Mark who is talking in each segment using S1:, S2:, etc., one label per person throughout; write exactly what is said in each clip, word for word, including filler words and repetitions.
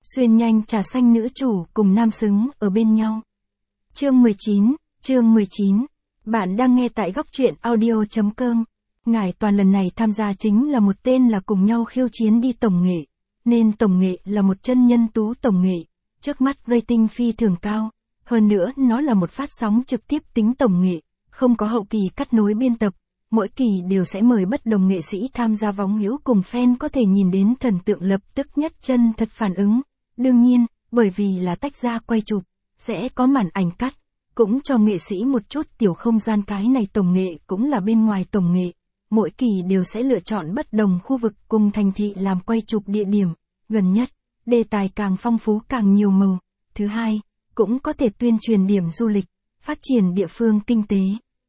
S1: Xuyên nhanh trà xanh nữ chủ cùng nam xứng ở bên nhau. Chương mười chín, chương mười chín. Bạn đang nghe tại góc truyện audio.com. Ngải Toàn lần này tham gia chính là một tên là cùng nhau khiêu chiến đi tổng nghệ. Nên tổng nghệ là một chân nhân tú tổng nghệ. Trước mắt rating phi thường cao. Hơn nữa nó là một phát sóng trực tiếp tính tổng nghệ. Không có hậu kỳ cắt nối biên tập. Mỗi kỳ đều sẽ mời bất đồng nghệ sĩ tham gia võng hữu cùng fan có thể nhìn đến thần tượng lập tức nhất chân thật phản ứng. Đương nhiên, bởi vì là tách ra quay chụp, sẽ có màn ảnh cắt, cũng cho nghệ sĩ một chút tiểu không gian. Cái này tổng nghệ cũng là bên ngoài tổng nghệ. Mỗi kỳ đều sẽ lựa chọn bất đồng khu vực cùng thành thị làm quay chụp địa điểm, gần nhất, đề tài càng phong phú càng nhiều màu. Thứ hai, cũng có thể tuyên truyền điểm du lịch, phát triển địa phương kinh tế.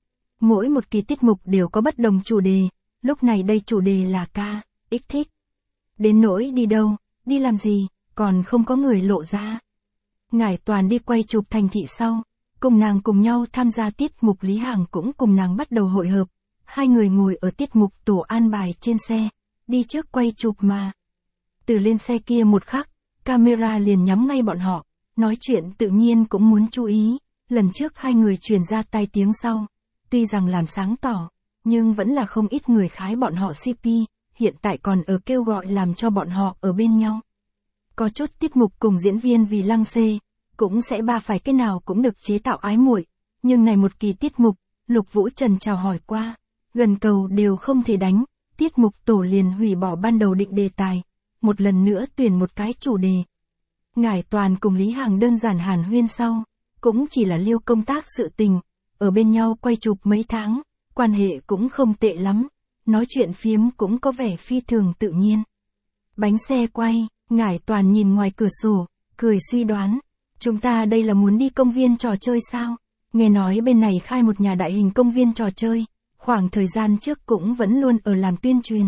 S1: Mỗi một kỳ tiết mục đều có bất đồng chủ đề, lúc này đây chủ đề là ca, ích thích. Đến nỗi đi đâu, đi làm gì, còn không có người lộ ra. Ngải Toàn đi quay chụp thành thị sau, cùng nàng cùng nhau tham gia tiết mục. Lý Hằng cũng cùng nàng bắt đầu hội hợp. Hai người ngồi ở tiết mục tổ an bài trên xe, đi trước quay chụp mà. Từ lên xe kia một khắc, camera liền nhắm ngay bọn họ, nói chuyện tự nhiên cũng muốn chú ý. Lần trước hai người truyền ra tai tiếng sau, tuy rằng làm sáng tỏ, nhưng vẫn là không ít người khái bọn họ xê pê, hiện tại còn ở kêu gọi làm cho bọn họ ở bên nhau. Có chút tiết mục cùng diễn viên vì lăng xê, cũng sẽ ba phải cái nào cũng được chế tạo ái muội, nhưng này một kỳ tiết mục, Lục Vũ Trần chào hỏi qua, gần cầu đều không thể đánh, tiết mục tổ liền hủy bỏ ban đầu định đề tài, một lần nữa tuyển một cái chủ đề. Ngải Toàn cùng Lý Hằng đơn giản hàn huyên sau, cũng chỉ là liêu công tác sự tình, ở bên nhau quay chụp mấy tháng, quan hệ cũng không tệ lắm, nói chuyện phiếm cũng có vẻ phi thường tự nhiên. Bánh xe quay, Ngải Toàn nhìn ngoài cửa sổ, cười suy đoán, chúng ta đây là muốn đi công viên trò chơi sao? Nghe nói bên này khai một nhà đại hình công viên trò chơi, khoảng thời gian trước cũng vẫn luôn ở làm tuyên truyền.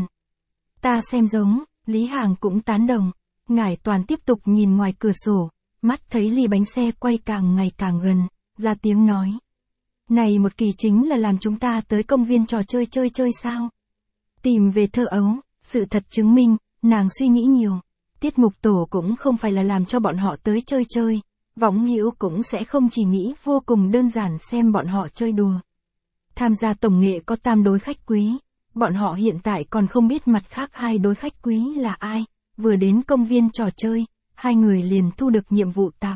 S1: Ta xem giống, Lý Hằng cũng tán đồng. Ngải Toàn tiếp tục nhìn ngoài cửa sổ, mắt thấy ly bánh xe quay càng ngày càng gần, ra tiếng nói. Này một kỳ chính là làm chúng ta tới công viên trò chơi chơi chơi sao? Tìm về thơ ấu, sự thật chứng minh, nàng suy nghĩ nhiều. Tiết mục tổ cũng không phải là làm cho bọn họ tới chơi chơi, võng hữu cũng sẽ không chỉ nghĩ vô cùng đơn giản xem bọn họ chơi đùa. Tham gia tổng nghệ có tam đối khách quý, bọn họ hiện tại còn không biết mặt khác hai đối khách quý là ai, vừa đến công viên trò chơi, hai người liền thu được nhiệm vụ tạp.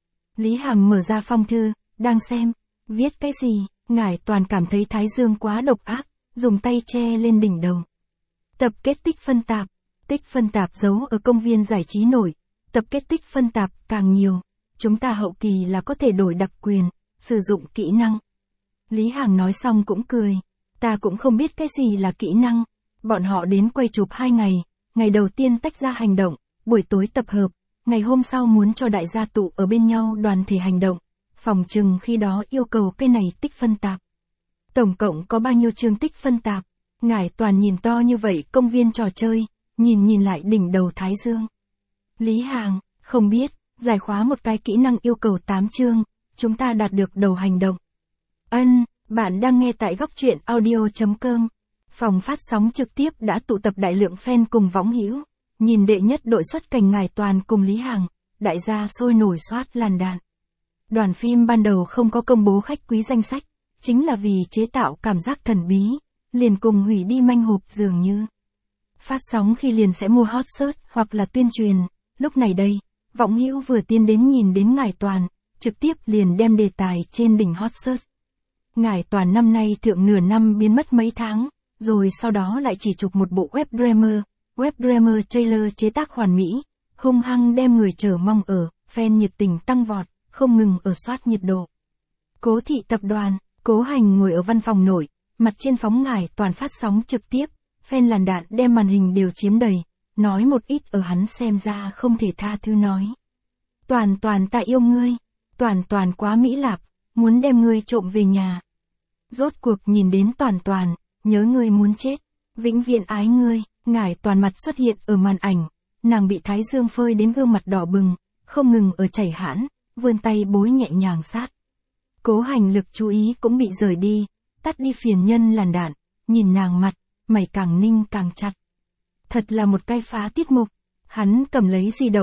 S1: Lý Hằng mở ra phong thư, đang xem, viết cái gì, Ngải Toàn cảm thấy thái dương quá độc ác, dùng tay che lên đỉnh đầu. Tập kết tích phân tạp. Tích phân tạp giấu ở công viên giải trí nổi, tập kết tích phân tạp càng nhiều, chúng ta hậu kỳ là có thể đổi đặc quyền, sử dụng kỹ năng. Lý Hằng nói xong cũng cười, ta cũng không biết cái gì là kỹ năng, bọn họ đến quay chụp hai ngày, ngày đầu tiên tách ra hành động, buổi tối tập hợp, ngày hôm sau muốn cho đại gia tụ ở bên nhau đoàn thể hành động, phòng chừng khi đó yêu cầu cái này tích phân tạp. Tổng cộng có bao nhiêu chương tích phân tạp? Ngải Toàn nhìn to như vậy công viên trò chơi. Nhìn nhìn lại đỉnh đầu thái dương. Lý Hằng, không biết, giải khóa một cái kỹ năng yêu cầu tám chương, chúng ta đạt được đầu hành động. Ân, bạn đang nghe tại góc truyện audio.com. Phòng phát sóng trực tiếp đã tụ tập đại lượng fan cùng võng hữu. Nhìn đệ nhất đội xuất cảnh Ngải Toàn cùng Lý Hằng, đại gia sôi nổi soát làn đạn. Đoàn phim ban đầu không có công bố khách quý danh sách, chính là vì chế tạo cảm giác thần bí, liền cùng hủy đi manh hộp dường như. Phát sóng khi liền sẽ mua hot search hoặc là tuyên truyền, lúc này đây, võng hữu vừa tiến đến nhìn đến Ngải Toàn, trực tiếp liền đem đề tài trên đỉnh hot search. Ngải Toàn năm nay thượng nửa năm biến mất mấy tháng, rồi sau đó lại chỉ chụp một bộ webdrama, webdrama trailer chế tác hoàn mỹ, hung hăng đem người chờ mong ở, fan nhiệt tình tăng vọt, không ngừng ở soát nhiệt độ. Cố Thị tập đoàn, Cố Hành ngồi ở văn phòng nội, mặt trên phóng Ngải Toàn phát sóng trực tiếp. Fan làn đạn đem màn hình đều chiếm đầy, nói một ít ở hắn xem ra không thể tha thứ nói. Toàn Toàn ta yêu ngươi, Toàn Toàn quá mỹ lạp, muốn đem ngươi trộm về nhà. Rốt cuộc nhìn đến Toàn Toàn, nhớ ngươi muốn chết, vĩnh viễn ái ngươi. Ngải Toàn mặt xuất hiện ở màn ảnh, nàng bị thái dương phơi đến gương mặt đỏ bừng, không ngừng ở chảy hãn, vươn tay bối nhẹ nhàng sát. Cố Hành lực chú ý cũng bị rời đi, tắt đi phiền nhân làn đạn, nhìn nàng mặt. Mày càng ninh càng chặt. Thật là một cái phá tiết mục. Hắn cầm lấy di động,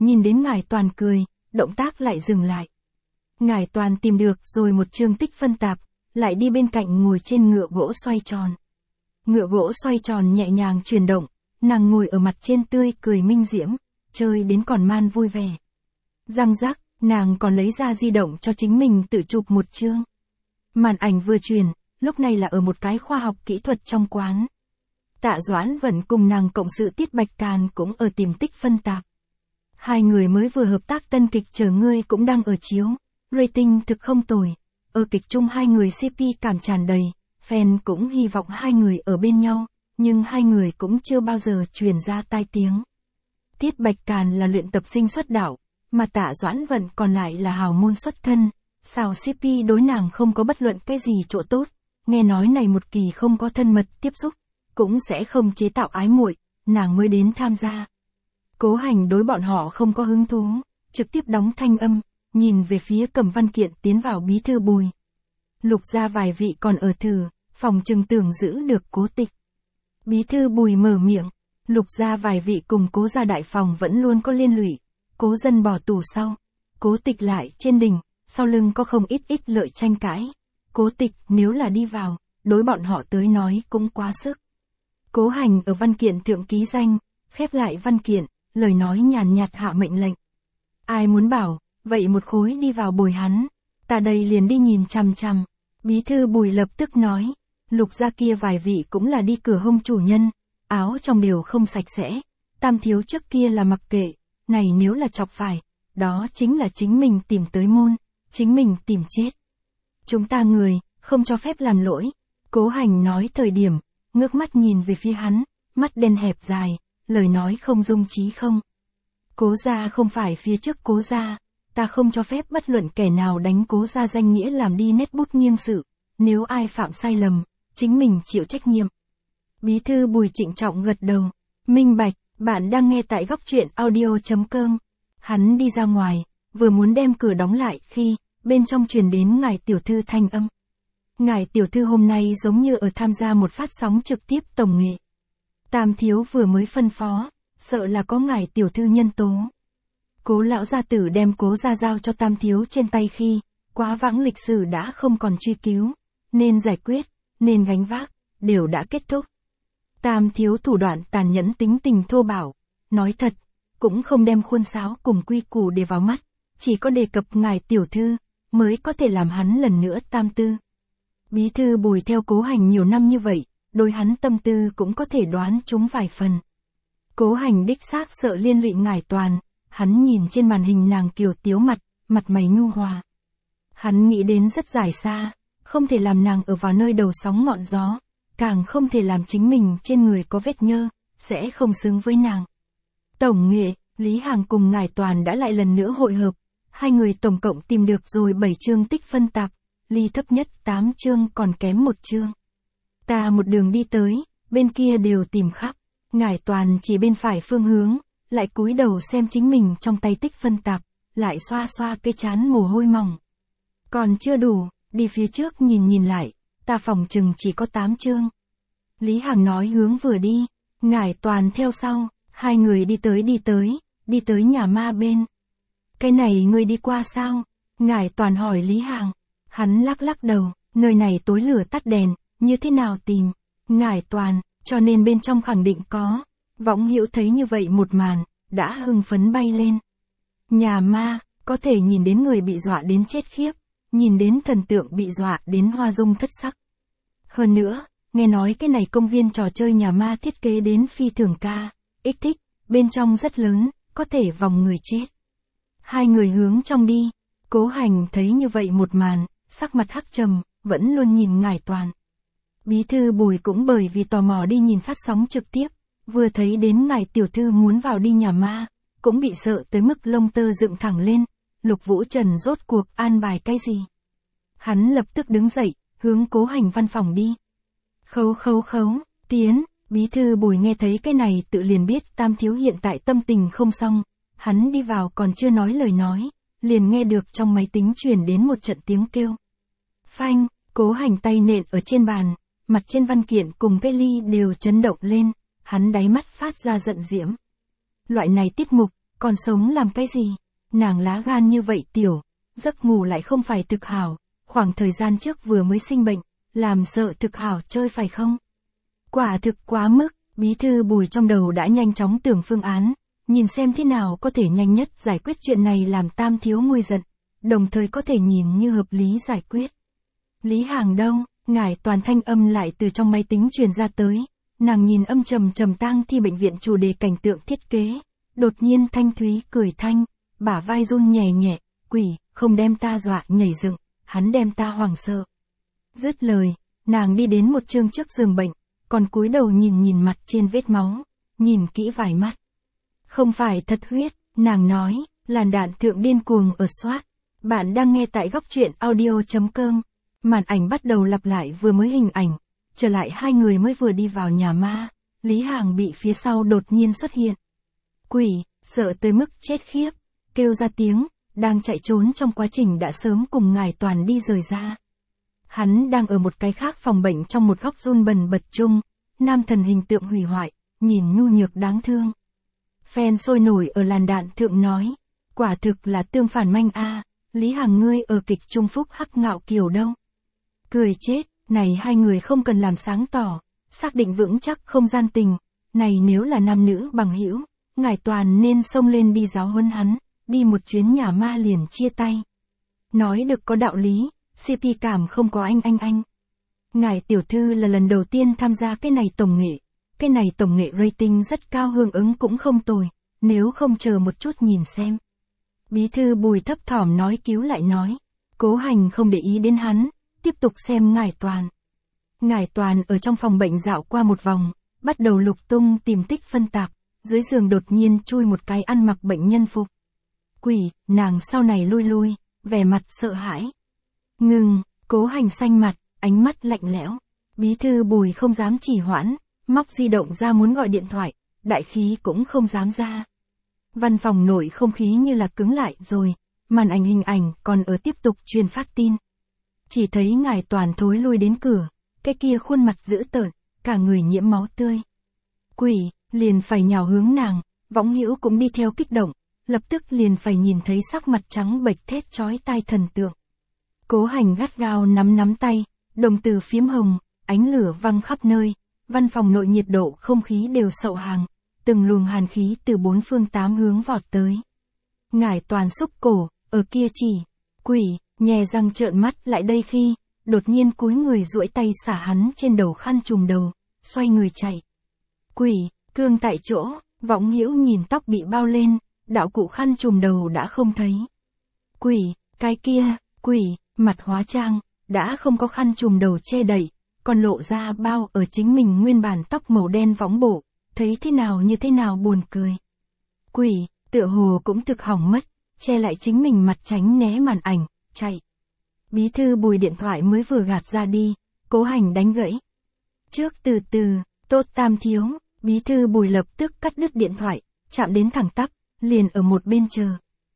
S1: nhìn đến Ngải Toàn cười, động tác lại dừng lại. Ngải Toàn tìm được rồi một chương tích phân tạp, lại đi bên cạnh ngồi trên ngựa gỗ xoay tròn. Ngựa gỗ xoay tròn nhẹ nhàng chuyển động, nàng ngồi ở mặt trên tươi cười minh diễm, chơi đến còn man vui vẻ. Răng rắc, nàng còn lấy ra di động cho chính mình tự chụp một chương. Màn ảnh vừa truyền, lúc này là ở một cái khoa học kỹ thuật trong quán. Tạ Doãn vẫn cùng nàng cộng sự Tiết Bạch Càn cũng ở tìm tích phân tạp. Hai người mới vừa hợp tác tân kịch Chờ Ngươi cũng đang ở chiếu, rating thực không tồi. Ở kịch chung hai người xê pê cảm tràn đầy, fan cũng hy vọng hai người ở bên nhau, nhưng hai người cũng chưa bao giờ truyền ra tai tiếng. Tiết Bạch Càn là luyện tập sinh xuất đạo, mà Tạ Doãn Vận còn lại là hào môn xuất thân, sao xê pê đối nàng không có bất luận cái gì chỗ tốt, nghe nói này một kỳ không có thân mật tiếp xúc, cũng sẽ không chế tạo ái muội, nàng mới đến tham gia. Cố Hành đối bọn họ không có hứng thú, trực tiếp đóng thanh âm, nhìn về phía Cầm Văn Kiện tiến vào bí thư Bùi. Lục gia vài vị còn ở thử, phòng trừng tưởng giữ được Cố Tịch. Bí thư Bùi mở miệng, Lục gia vài vị cùng Cố gia đại phòng vẫn luôn có liên lụy, Cố Dân bỏ tù sau, Cố Tịch lại trên đỉnh, sau lưng có không ít ít lợi tranh cãi. Cố Tịch nếu là đi vào, đối bọn họ tới nói cũng quá sức. Cố Hành ở văn kiện thượng ký danh, khép lại văn kiện, lời nói nhàn nhạt hạ mệnh lệnh. Ai muốn bảo, vậy một khối đi vào bồi hắn, ta đây liền đi nhìn chằm chằm. Bí thư Bùi lập tức nói, Lục gia kia vài vị cũng là đi cửa hông chủ nhân, áo trong đều không sạch sẽ, Tam thiếu trước kia là mặc kệ, này nếu là chọc phải, đó chính là chính mình tìm tới môn, chính mình tìm chết. Chúng ta người, không cho phép làm lỗi. Cố Hành nói thời điểm, ngước mắt nhìn về phía hắn, mắt đen hẹp dài, lời nói không dung trí không. Cố gia không phải phía trước Cố gia, ta không cho phép bất luận kẻ nào đánh Cố gia danh nghĩa làm đi nét bút nghiêng sự, nếu ai phạm sai lầm, chính mình chịu trách nhiệm. Bí thư Bùi trịnh trọng gật đầu, minh bạch, bạn đang nghe tại góc truyện audio chấm com. Hắn đi ra ngoài, vừa muốn đem cửa đóng lại khi, bên trong truyền đến Ngải tiểu thư thanh âm. Ngải tiểu thư hôm nay giống như ở tham gia một phát sóng trực tiếp tổng nghệ. Tam thiếu vừa mới phân phó, sợ là có Ngải tiểu thư nhân tố. Cố lão gia tử đem Cố gia giao cho Tam thiếu trên tay khi, quá vãng lịch sử đã không còn truy cứu, nên giải quyết, nên gánh vác, đều đã kết thúc. Tam thiếu thủ đoạn tàn nhẫn tính tình thô bạo, nói thật, cũng không đem khuôn sáo cùng quy củ để vào mắt, chỉ có đề cập Ngải tiểu thư, mới có thể làm hắn lần nữa tam tư. Bí thư Bùi theo Cố Hành nhiều năm như vậy, đối hắn tâm tư cũng có thể đoán chúng vài phần. Cố Hành đích xác sợ liên lụy Ngải Toàn, hắn nhìn trên màn hình nàng kiều tiếu mặt, mặt mày nhu hòa. Hắn nghĩ đến rất dài xa, không thể làm nàng ở vào nơi đầu sóng ngọn gió, càng không thể làm chính mình trên người có vết nhơ, sẽ không xứng với nàng. Tổng nghệ, Lý Hàng cùng Ngải Toàn đã lại lần nữa hội hợp, hai người tổng cộng tìm được rồi bảy chương tích phân tạp, ly thấp nhất tám chương còn kém một chương. Ta một đường đi tới, bên kia đều tìm khắp, Ngải Toàn chỉ bên phải phương hướng, lại cúi đầu xem chính mình trong tay tích phân tạp, lại xoa xoa cái chán mồ hôi mỏng. Còn chưa đủ, đi phía trước nhìn nhìn lại, ta phòng chừng chỉ có tám chương. Lý Hàng nói hướng vừa đi, Ngải Toàn theo sau, hai người đi tới đi tới, đi tới nhà ma bên. Cái này ngươi đi qua sao? Ngải Toàn hỏi Lý Hàng. Hắn lắc lắc đầu, nơi này tối lửa tắt đèn, như thế nào tìm? Ngải Toàn, cho nên bên trong khẳng định có. Võng Hữu thấy như vậy một màn, đã hưng phấn bay lên. Nhà ma, có thể nhìn đến người bị dọa đến chết khiếp, nhìn đến thần tượng bị dọa đến hoa dung thất sắc. Hơn nữa, nghe nói cái này công viên trò chơi nhà ma thiết kế đến phi thường ca, ích thích, bên trong rất lớn, có thể vòng người chết. Hai người hướng trong đi, Cố Hành thấy như vậy một màn, sắc mặt hắc trầm, vẫn luôn nhìn Ngải Toàn. Bí thư Bùi cũng bởi vì tò mò đi nhìn phát sóng trực tiếp, vừa thấy đến Ngải tiểu thư muốn vào đi nhà ma, cũng bị sợ tới mức lông tơ dựng thẳng lên. Lục Vũ Trần rốt cuộc an bài cái gì? Hắn lập tức đứng dậy, hướng Cố Hành văn phòng đi. Khấu khấu khấu, tiến, bí thư Bùi nghe thấy cái này tự liền biết Tam thiếu hiện tại tâm tình không xong, hắn đi vào còn chưa nói lời nói, liền nghe được trong máy tính truyền đến một trận tiếng kêu. Phanh, Cố Hành tay nện ở trên bàn, mặt trên văn kiện cùng cái ly đều chấn động lên, hắn đáy mắt phát ra giận diễm. Loại này tiết mục, còn sống làm cái gì? Nàng lá gan như vậy tiểu, giấc ngủ lại không phải thực hảo, khoảng thời gian trước vừa mới sinh bệnh, làm sợ thực hảo chơi phải không? Quả thực quá mức, bí thư Bùi trong đầu đã nhanh chóng tưởng phương án, nhìn xem thế nào có thể nhanh nhất giải quyết chuyện này làm Tam thiếu nguôi giận, đồng thời có thể nhìn như hợp lý giải quyết. Lý Hàng đâu? Ngải Toàn thanh âm lại từ trong máy tính truyền ra tới, nàng nhìn âm trầm trầm tang thi bệnh viện chủ đề cảnh tượng thiết kế, đột nhiên thanh thúy cười thanh, bả vai run nhẹ nhẹ, quỷ, không đem ta dọa nhảy dựng, hắn đem ta hoảng sợ. Dứt lời, nàng đi đến một chương trước giường bệnh, còn cúi đầu nhìn nhìn mặt trên vết máu, nhìn kỹ vài mắt. Không phải thật huyết, nàng nói, làn đạn thượng điên cuồng ở soát. Bạn đang nghe tại góc truyện audio.com. Màn ảnh bắt đầu lặp lại vừa mới hình ảnh, trở lại hai người mới vừa đi vào nhà ma, Lý Hàng bị phía sau đột nhiên xuất hiện. Quỷ, sợ tới mức chết khiếp, kêu ra tiếng, đang chạy trốn trong quá trình đã sớm cùng Ngải Toàn đi rời ra. Hắn đang ở một cái khác phòng bệnh trong một góc run bần bật chung, nam thần hình tượng hủy hoại, nhìn nhu nhược đáng thương. Fan sôi nổi ở làn đạn thượng nói, quả thực là tương phản manh a, Lý Hàng ngươi ở kịch Trung Phúc hắc ngạo kiều đâu. Cười chết, này hai người không cần làm sáng tỏ, xác định vững chắc không gian tình, này nếu là nam nữ bằng hữu, Ngải Toàn nên xông lên đi giáo huấn hắn, đi một chuyến nhà ma liền chia tay. Nói được có đạo lý, xê pê cảm không có anh anh anh. Ngải tiểu thư là lần đầu tiên tham gia cái này tổng nghệ, cái này tổng nghệ rating rất cao, hưởng ứng cũng không tồi, nếu không chờ một chút nhìn xem. Bí thư Bùi thấp thỏm nói cứu lại nói, Cố Hành không để ý đến hắn, tiếp tục xem Ngải Toàn. Ngải Toàn ở trong phòng bệnh dạo qua một vòng, bắt đầu lục tung tìm tích phân tạp, dưới giường đột nhiên chui một cái ăn mặc bệnh nhân phục. Quỷ, nàng sau này lui lui, vẻ mặt sợ hãi. Ngừng, Cố Hành xanh mặt, ánh mắt lạnh lẽo. Bí thư Bùi không dám trì hoãn, móc di động ra muốn gọi điện thoại, đại khí cũng không dám ra. Văn phòng nội không khí như là cứng lại rồi, màn ảnh hình ảnh còn ở tiếp tục truyền phát tin. Chỉ thấy Ngải Toàn thối lui đến cửa, cái kia khuôn mặt dữ tợn, cả người nhiễm máu tươi. Quỷ, liền phải nhào hướng nàng, Võng Hữu cũng đi theo kích động, lập tức liền phải nhìn thấy sắc mặt trắng bệch thét chói tai thần tượng. Cố Hành gắt gao nắm nắm tay, đồng tử phiếm hồng, ánh lửa văng khắp nơi, văn phòng nội nhiệt độ không khí đều sậu hàng, từng luồng hàn khí từ bốn phương tám hướng vọt tới. Ngải Toàn xúc cổ, ở kia chỉ, quỷ, nhè răng trợn mắt lại đây khi, đột nhiên cúi người duỗi tay xả hắn trên đầu khăn trùm đầu, xoay người chạy. Quỷ, cương tại chỗ, Võng Hữu nhìn tóc bị bao lên, đạo cụ khăn trùm đầu đã không thấy. Quỷ, cái kia, quỷ, mặt hóa trang, đã không có khăn trùm đầu che đậy, còn lộ ra bao ở chính mình nguyên bản tóc màu đen võng bộ, thấy thế nào như thế nào buồn cười. Quỷ, tựa hồ cũng thực hỏng mất, che lại chính mình mặt tránh né màn ảnh, chạy. Bí thư Bùi điện thoại mới vừa gạt ra đi, Cố Hành đánh gãy. Trước từ từ, tốt Tam thiếu, bí thư Bùi lập tức cắt đứt điện thoại, chạm đến thẳng tắp, liền ở một bên chờ.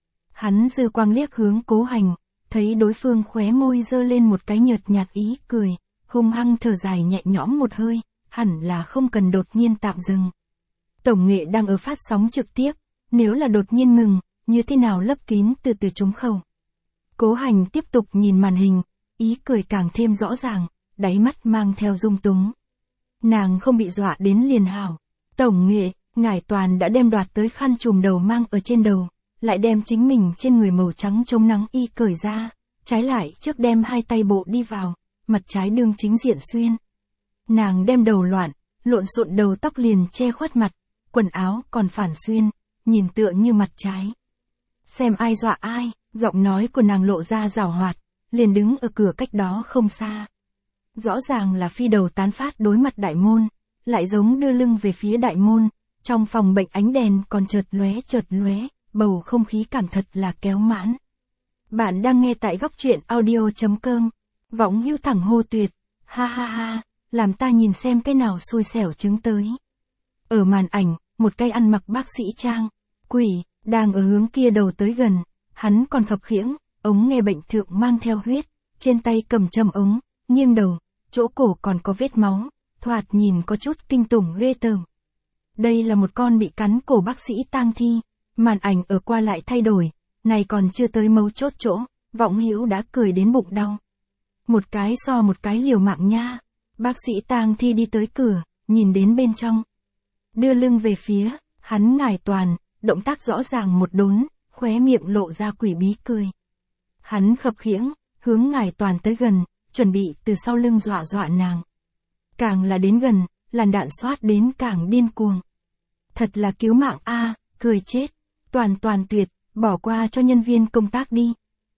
S1: Hắn dư quang liếc hướng Cố Hành, thấy đối phương khóe môi dơ lên một cái nhợt nhạt ý cười, hung hăng thở dài nhẹ nhõm một hơi, hẳn là không cần đột nhiên tạm dừng. Tổng nghệ đang ở phát sóng trực tiếp, nếu là đột nhiên ngừng, như thế nào lấp kín từ từ trúng khẩu. Cố Hành tiếp tục nhìn màn hình, ý cười càng thêm rõ ràng, đáy mắt mang theo dung túng. Nàng không bị dọa đến liền hảo. Tổng nghệ, Ngải Toàn đã đem đoạt tới khăn trùm đầu mang ở trên đầu, lại đem chính mình trên người màu trắng chống nắng y cởi ra, trái lại trước đem hai tay bộ đi vào, mặt trái đương chính diện xuyên. Nàng đem đầu loạn, lộn xộn đầu tóc liền che khuất mặt, quần áo còn phản xuyên, nhìn tựa như mặt trái. Xem ai dọa ai, giọng nói của nàng lộ ra giảo hoạt, liền đứng ở cửa cách đó không xa. Rõ ràng là phi đầu tán phát đối mặt đại môn, lại giống đưa lưng về phía đại môn, trong phòng bệnh ánh đèn còn chợt lóe chợt lóe, bầu không khí cảm thật là kéo mãn. Bạn đang nghe tại góc truyện audio.com, Võng Hữu thẳng hô tuyệt, ha ha ha, làm ta nhìn xem cái nào xui xẻo chứng tới. Ở màn ảnh, một cây ăn mặc bác sĩ trang, quỷ, đang ở hướng kia đầu tới gần, hắn còn khập khiễng, ống nghe bệnh thượng mang theo huyết, trên tay cầm châm ống, nghiêng đầu, chỗ cổ còn có vết máu, thoạt nhìn có chút kinh tủng ghê tởm. Đây là một con bị cắn cổ bác sĩ tang thi, Màn ảnh ở qua lại thay đổi, này còn chưa tới mấu chốt chỗ, Võng Hữu đã cười đến bụng đau. Một cái so một cái liều mạng nha. Bác sĩ tang thi đi tới cửa, nhìn đến bên trong. Đưa lưng về phía, hắn ngải toàn, động tác rõ ràng một đốn, khóe miệng lộ ra quỷ bí cười. Hắn khập khiễng, hướng ngải toàn tới gần, chuẩn bị từ sau lưng dọa dọa nàng. Càng là đến gần, làn đạn xoát đến càng điên cuồng. Thật là cứu mạng a, cười chết. Toàn toàn tuyệt, bỏ qua cho nhân viên công tác đi.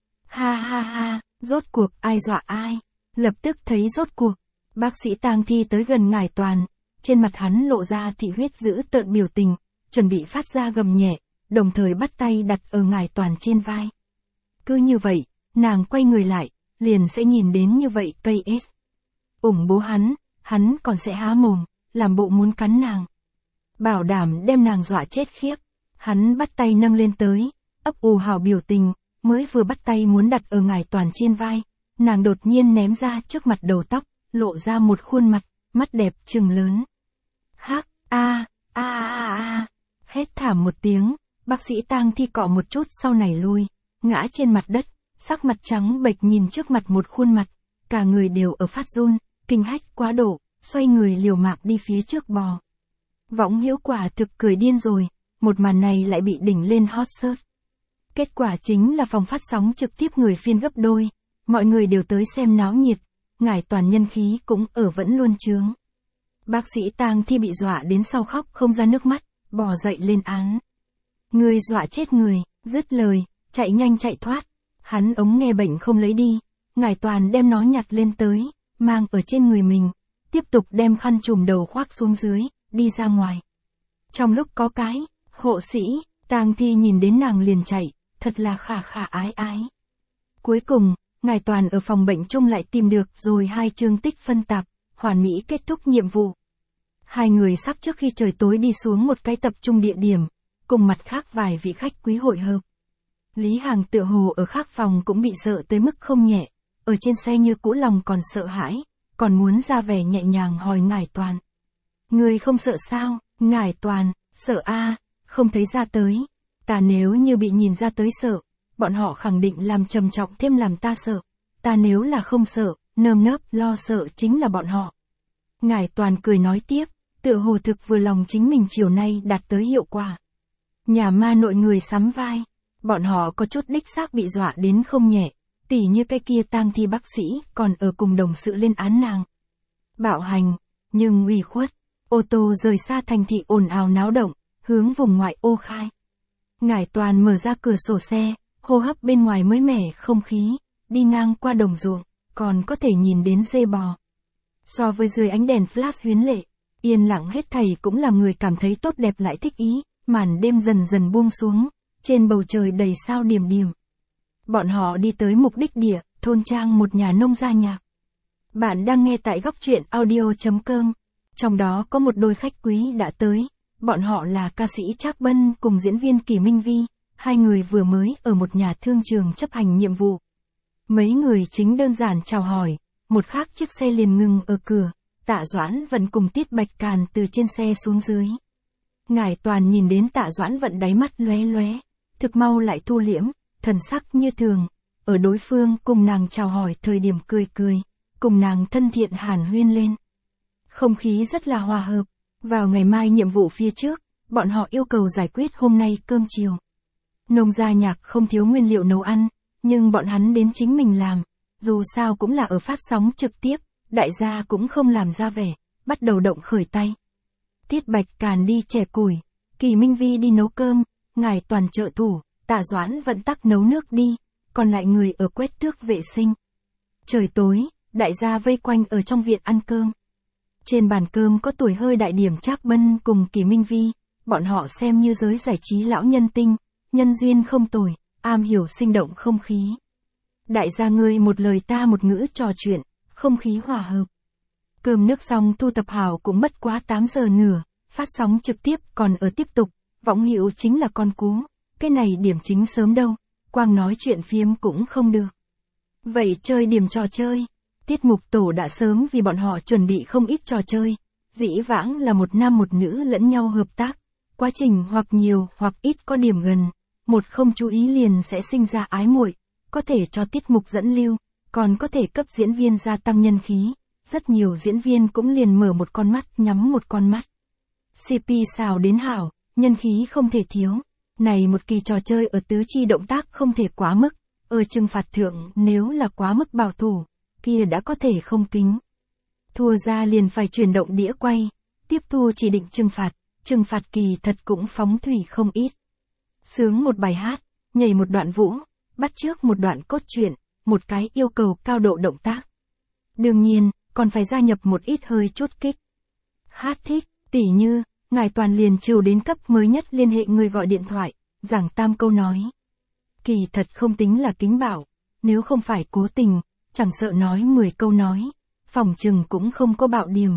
S1: Ha ha ha, rốt cuộc ai dọa ai. Lập tức thấy rốt cuộc. Bác sĩ tang thi tới gần ngải toàn. Trên mặt hắn lộ ra thị huyết dữ tợn biểu tình, chuẩn bị phát ra gầm nhẹ, đồng thời bắt tay đặt ở ngải toàn trên vai. Cứ như vậy, nàng quay người lại, liền sẽ nhìn đến như vậy cây S. Ủng bố hắn, hắn còn sẽ há mồm, làm bộ muốn cắn nàng. Bảo đảm đem nàng dọa chết khiếp. Hắn bắt tay nâng lên tới, ấp ù hào biểu tình, mới vừa bắt tay muốn đặt ở ngải toàn trên vai, nàng đột nhiên ném ra trước mặt đầu tóc, lộ ra một khuôn mặt, mắt đẹp trừng lớn. Hắc, a, a a a, hét thảm một tiếng, bác sĩ tang thi cọ một chút sau này lui, ngã trên mặt đất, sắc mặt trắng bệch nhìn trước mặt một khuôn mặt, cả người đều ở phát run, kinh hách quá độ, xoay người liều mạng đi phía trước bò. Võng Hữu quả thực cười điên rồi, một màn này lại bị đỉnh lên hot search. Kết quả chính là phòng phát sóng trực tiếp người phiên gấp đôi, mọi người đều tới xem náo nhiệt, ngải toàn nhân khí cũng ở vẫn luôn chướng. Bác sĩ tang thi bị dọa đến sau khóc không ra nước mắt, bò dậy lên án. Người dọa chết người, dứt lời, chạy nhanh chạy thoát. Hắn ống nghe bệnh không lấy đi, ngải toàn đem nó nhặt lên tới, mang ở trên người mình, tiếp tục đem khăn trùm đầu khoác xuống dưới, đi ra ngoài. Trong lúc có cái, hộ sĩ, tang thi nhìn đến nàng liền chạy, thật là khả khả ái ái. Cuối cùng, ngải toàn ở phòng bệnh chung lại tìm được rồi hai chương tích phân tạp, hoàn mỹ kết thúc nhiệm vụ. Hai người sắp trước khi trời tối đi xuống một cái tập trung địa điểm, cùng mặt khác vài vị khách quý hội hợp. Lý Hàng tựa hồ ở khác phòng cũng bị sợ tới mức không nhẹ, ở trên xe như cũ lòng còn sợ hãi, còn muốn ra vẻ nhẹ nhàng hỏi ngải toàn. Người không sợ sao? Ngải toàn, sợ a, không thấy ra tới. Ta nếu như bị nhìn ra tới sợ, bọn họ khẳng định làm trầm trọng thêm làm ta sợ. Ta nếu là không sợ, nơm nớp lo sợ chính là bọn họ. Ngải toàn cười nói tiếp, tựa hồ thực vừa lòng chính mình chiều nay đạt tới hiệu quả. Nhà ma nội người sắm vai, bọn họ có chút đích xác bị dọa đến không nhẹ, tỉ như cái kia tang thi bác sĩ còn ở cùng đồng sự lên án nàng. Bạo hành, nhưng ủy khuất, ô tô rời xa thành thị ồn ào náo động, hướng vùng ngoại ô khai. Ngải toàn mở ra cửa sổ xe, hô hấp bên ngoài mới mẻ không khí, đi ngang qua đồng ruộng, còn có thể nhìn đến dê bò. So với dưới ánh đèn flash huyến lệ, yên lặng hết thảy cũng làm người cảm thấy tốt đẹp lại thích ý, màn đêm dần dần buông xuống, trên bầu trời đầy sao điểm điểm. Bọn họ đi tới mục đích địa, thôn trang một nhà nông gia nhạc. Bạn đang nghe tại góc truyện audio chấm com, trong đó có một đôi khách quý đã tới, bọn họ là ca sĩ Trác Bân cùng diễn viên Kỳ Minh Vi, hai người vừa mới ở một nhà thương trường chấp hành nhiệm vụ. Mấy người chính đơn giản chào hỏi, một khác chiếc xe liền ngừng ở cửa, Tạ Doãn Vận cùng Tiết Bạch Càn từ trên xe xuống dưới. Ngải toàn nhìn đến Tạ Doãn Vận đáy mắt lóe lóe, thực mau lại thu liễm, thần sắc như thường, ở đối phương cùng nàng chào hỏi thời điểm cười cười, cùng nàng thân thiện hàn huyên lên. Không khí rất là hòa hợp, vào ngày mai nhiệm vụ phía trước, bọn họ yêu cầu giải quyết hôm nay cơm chiều. Nông gia nhạc không thiếu nguyên liệu nấu ăn, nhưng bọn hắn đến chính mình làm, dù sao cũng là ở phát sóng trực tiếp, đại gia cũng không làm ra vẻ, bắt đầu động khởi tay. Tiết Bạch Càn đi chẻ củi, Kỳ Minh Vi đi nấu cơm, ngải toàn trợ thủ, Tạ Doãn Vận tắc nấu nước đi, còn lại người ở quét tước vệ sinh. Trời tối, đại gia vây quanh ở trong viện ăn cơm. Trên bàn cơm có tuổi hơi đại điểm Trác Bân cùng Kỳ Minh Vi, bọn họ xem như giới giải trí lão nhân tinh, nhân duyên không tồi, am hiểu sinh động không khí. Đại gia ngươi một lời ta một ngữ trò chuyện, không khí hòa hợp. Cơm nước xong thu tập hảo cũng mất quá tám giờ nửa, phát sóng trực tiếp còn ở tiếp tục, Võng Hữu chính là con cú, cái này điểm chính sớm đâu, quang nói chuyện phiếm cũng không được. Vậy chơi điểm trò chơi, tiết mục tổ đã sớm vì bọn họ chuẩn bị không ít trò chơi, dĩ vãng là một nam một nữ lẫn nhau hợp tác, Quá trình hoặc nhiều hoặc ít có điểm gần, một không chú ý liền sẽ sinh ra ái muội, có thể cho tiết mục dẫn lưu, còn có thể cấp diễn viên gia tăng nhân khí, rất nhiều diễn viên cũng liền mở một con mắt nhắm một con mắt. xê pê xào đến hảo, nhân khí không thể thiếu. Này một kỳ trò chơi ở tứ chi động tác không thể quá mức, ở trừng phạt thượng nếu là quá mức bảo thủ, kia đã có thể không kính. Thua ra liền phải chuyển động đĩa quay, tiếp thu chỉ định trừng phạt, trừng phạt kỳ thật cũng phóng thủy không ít. Sướng một bài hát, nhảy một đoạn vũ, bắt chước một đoạn cốt truyện, một cái yêu cầu cao độ động tác. Đương nhiên, còn phải gia nhập một ít hơi chút kích. Hát thích, tỉ như, ngài toàn liền trừ đến cấp mới nhất liên hệ người gọi điện thoại, giảng tam câu nói. Kỳ thật không tính là kính bảo, nếu không phải cố tình, chẳng sợ nói mười câu nói, phòng trừng cũng không có bạo điểm.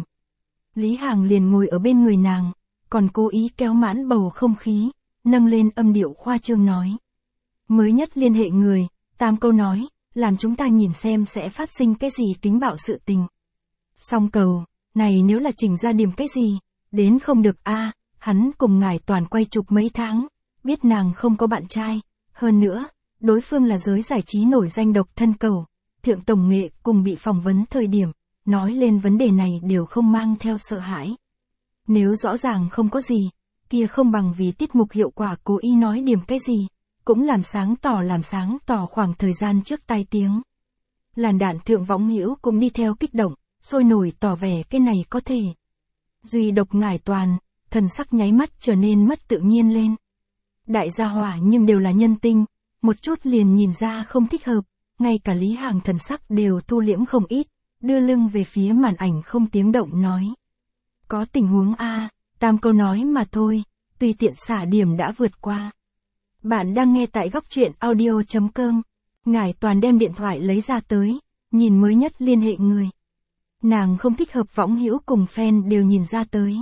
S1: Lý Hàng liền ngồi ở bên người nàng, còn cố ý kéo mãn bầu không khí, nâng lên âm điệu khoa trương nói. Mới nhất liên hệ người, tam câu nói, làm chúng ta nhìn xem sẽ phát sinh cái gì kính bạo sự tình. Song cầu, này nếu là chỉnh ra điểm cái gì, đến không được a, hắn cùng ngài toàn quay chụp mấy tháng, biết nàng không có bạn trai, hơn nữa, đối phương là giới giải trí nổi danh độc thân cầu, thượng tổng nghệ cùng bị phỏng vấn thời điểm, nói lên vấn đề này đều không mang theo sợ hãi. Nếu rõ ràng không có gì, kia không bằng vì tiết mục hiệu quả cố ý nói điểm cái gì, cũng làm sáng tỏ làm sáng tỏ khoảng thời gian trước tai tiếng. Làn đạn thượng võng hữu cũng đi theo kích động, sôi nổi tỏ vẻ cái này có thể. Duy độc ngải toàn, thần sắc nháy mắt trở nên mất tự nhiên lên. Đại gia hỏa nhưng đều là nhân tinh, một chút liền nhìn ra không thích hợp, ngay cả Lý Hàng thần sắc đều thu liễm không ít, đưa lưng về phía màn ảnh không tiếng động nói. Có tình huống a, tam câu nói mà thôi, tùy tiện xả điểm đã vượt qua. Bạn đang nghe tại góc truyện audio chấm com. Ngải toàn đem điện thoại lấy ra tới, nhìn mới nhất liên hệ người. Nàng không thích hợp võng hữu cùng fan đều nhìn ra tới.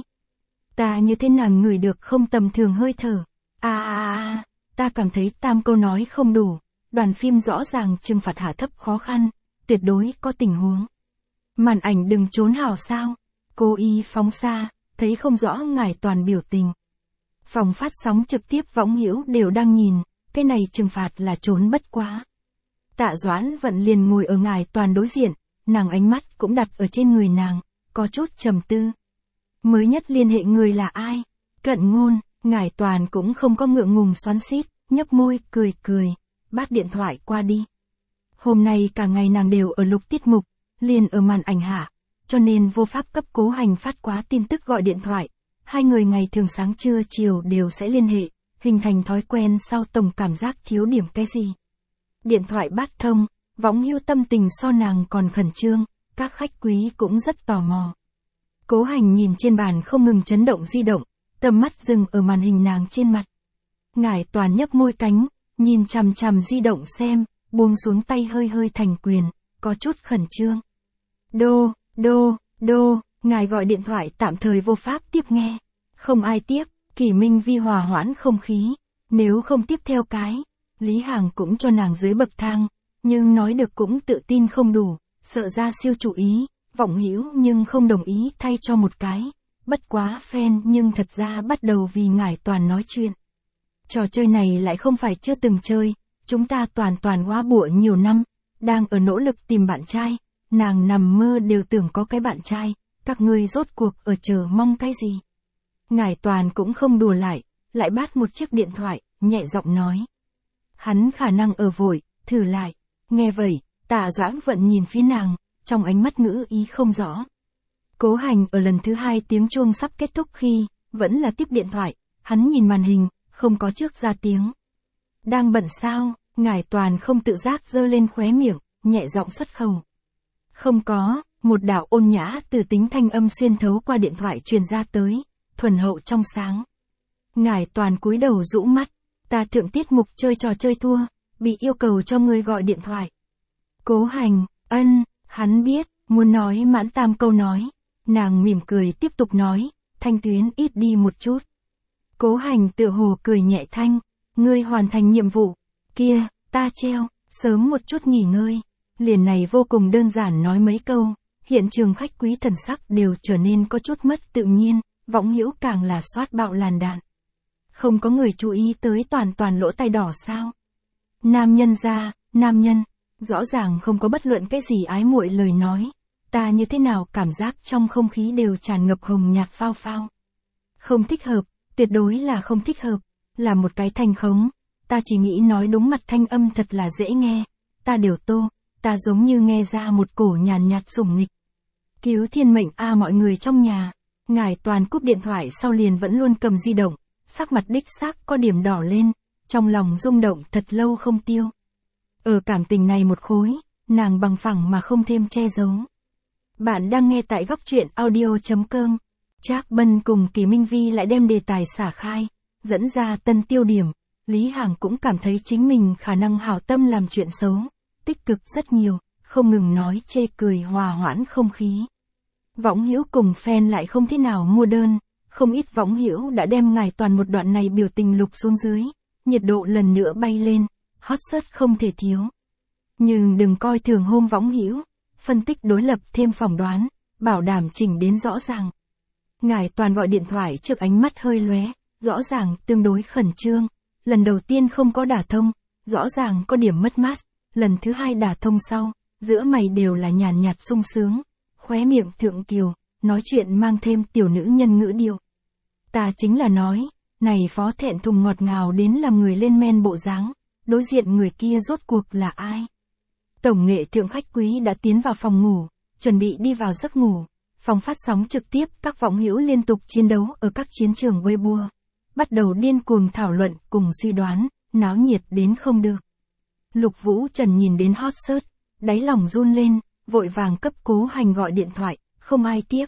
S1: Ta như thế nàng ngửi được không tầm thường hơi thở. À à à, ta cảm thấy tam câu nói không đủ, đoàn phim rõ ràng trừng phạt hạ thấp khó khăn, tuyệt đối có tình huống. Màn ảnh đừng trốn hảo sao, cô y phóng xa, thấy không rõ ngải toàn biểu tình. Phòng phát sóng trực tiếp võng hữu đều đang nhìn, cái này trừng phạt là trốn bất quá. Tạ Doãn Vận liền ngồi ở ngải toàn đối diện, nàng ánh mắt cũng đặt ở trên người nàng, có chút trầm tư. Mới nhất liên hệ người là ai? Cận Ngôn, ngải toàn cũng không có ngượng ngùng xoắn xít, nhấp môi, cười cười, bắt điện thoại qua đi. Hôm nay cả ngày nàng đều ở lục tiết mục, liền ở màn ảnh hạ, cho nên vô pháp cấp Cố Hành phát quá tin tức gọi điện thoại. Hai người ngày thường sáng trưa chiều đều sẽ liên hệ, hình thành thói quen sau tổng cảm giác thiếu điểm cái gì. Điện thoại bắt thông, võng hữu tâm tình so nàng còn khẩn trương, các khách quý cũng rất tò mò. Cố Hành nhìn trên bàn không ngừng chấn động di động, tầm mắt dừng ở màn hình nàng trên mặt. Ngải toàn nhấp môi cánh, nhìn chằm chằm di động xem, buông xuống tay hơi hơi thành quyền, có chút khẩn trương. Đô, đô, đô, ngài gọi điện thoại tạm thời vô pháp tiếp nghe. Không ai tiếp, Kỷ Minh Vi hòa hoãn không khí, nếu không tiếp theo cái, Lý Hàng cũng cho nàng dưới bậc thang, nhưng nói được cũng tự tin không đủ, sợ ra siêu chủ ý, vọng hữu nhưng không đồng ý thay cho một cái, bất quá fan nhưng thật ra bắt đầu vì ngải toàn nói chuyện. Trò chơi này lại không phải chưa từng chơi, chúng ta toàn toàn quá bụa nhiều năm, đang ở nỗ lực tìm bạn trai, nàng nằm mơ đều tưởng có cái bạn trai, các ngươi rốt cuộc ở chờ mong cái gì. Ngải toàn cũng không đùa lại, lại bắt một chiếc điện thoại, nhẹ giọng nói. Hắn khả năng ở vội, thử lại. Nghe vậy, Tạ Doãn Vận nhìn phía nàng, trong ánh mắt ngữ ý không rõ. Cố Hành ở lần thứ hai tiếng chuông sắp kết thúc khi, vẫn là tiếp điện thoại, hắn nhìn màn hình, không có trước ra tiếng. Đang bận sao, ngải toàn không tự giác giơ lên khóe miệng, nhẹ giọng xuất khẩu. Không có, một đạo ôn nhã từ tính thanh âm xuyên thấu qua điện thoại truyền ra tới, thuần hậu trong sáng. Ngải toàn cúi đầu rũ mắt, ta thượng tiết mục chơi trò chơi thua, bị yêu cầu cho người gọi điện thoại. Cố Hành, ân, hắn biết, muốn nói mãn tam câu nói, nàng mỉm cười tiếp tục nói, thanh tuyến ít đi một chút. Cố Hành tựa hồ cười nhẹ thanh, ngươi hoàn thành nhiệm vụ, kia, ta treo, sớm một chút nghỉ ngơi. Liền này vô cùng đơn giản nói mấy câu, hiện trường khách quý thần sắc đều trở nên có chút mất tự nhiên, võng hữu càng là soát bạo làn đạn. Không có người chú ý tới toàn toàn lỗ tai đỏ sao? Nam nhân ra, nam nhân, rõ ràng không có bất luận cái gì ái muội lời nói. Ta như thế nào cảm giác trong không khí đều tràn ngập hồng nhạt phao phao. Không thích hợp, tuyệt đối là không thích hợp, là một cái thanh khống. Ta chỉ nghĩ nói đúng mặt thanh âm thật là dễ nghe. Ta điều tô, ta giống như nghe ra một cổ nhàn nhạt sủng nghịch. Cứu thiên mệnh a mọi người trong nhà. Ngải Toàn cúp điện thoại sau liền vẫn luôn cầm di động, sắc mặt đích xác có điểm đỏ lên, trong lòng rung động thật lâu không tiêu. Ở cảm tình này một khối, nàng bằng phẳng mà không thêm che giấu. Bạn đang nghe tại góc truyện audio.com. Trác Bân cùng Kỳ Minh Vi lại đem đề tài xả khai, dẫn ra tân tiêu điểm. Lý Hàng cũng cảm thấy chính mình khả năng hảo tâm làm chuyện xấu, tích cực rất nhiều, không ngừng nói chê cười hòa hoãn không khí. Võng Hữu cùng fan lại không thế nào mua đơn, không ít Võng Hữu đã đem Ngải Toàn một đoạn này biểu tình lục xuống dưới, nhiệt độ lần nữa bay lên, hot search không thể thiếu. Nhưng đừng coi thường hôm Võng Hữu, phân tích đối lập thêm phỏng đoán, bảo đảm chỉnh đến rõ ràng. Ngải Toàn gọi điện thoại trước ánh mắt hơi lóe, rõ ràng tương đối khẩn trương, lần đầu tiên không có đả thông, rõ ràng có điểm mất mát, lần thứ hai đả thông sau, giữa mày đều là nhàn nhạt sung sướng, khóe miệng thượng kiều, nói chuyện mang thêm tiểu nữ nhân ngữ điệu. Ta chính là nói, này phó thẹn thùng ngọt ngào đến làm người lên men bộ dáng, đối diện người kia rốt cuộc là ai? Tổng nghệ thượng khách quý đã tiến vào phòng ngủ, chuẩn bị đi vào giấc ngủ. Phòng phát sóng trực tiếp các Võng Hữu liên tục chiến đấu ở các chiến trường Weibo. Bắt đầu điên cuồng thảo luận cùng suy đoán, náo nhiệt đến không được. Lục Vũ Trần nhìn đến hot search, đáy lòng run lên, vội vàng cấp Cố Hành gọi điện thoại, không ai tiếp.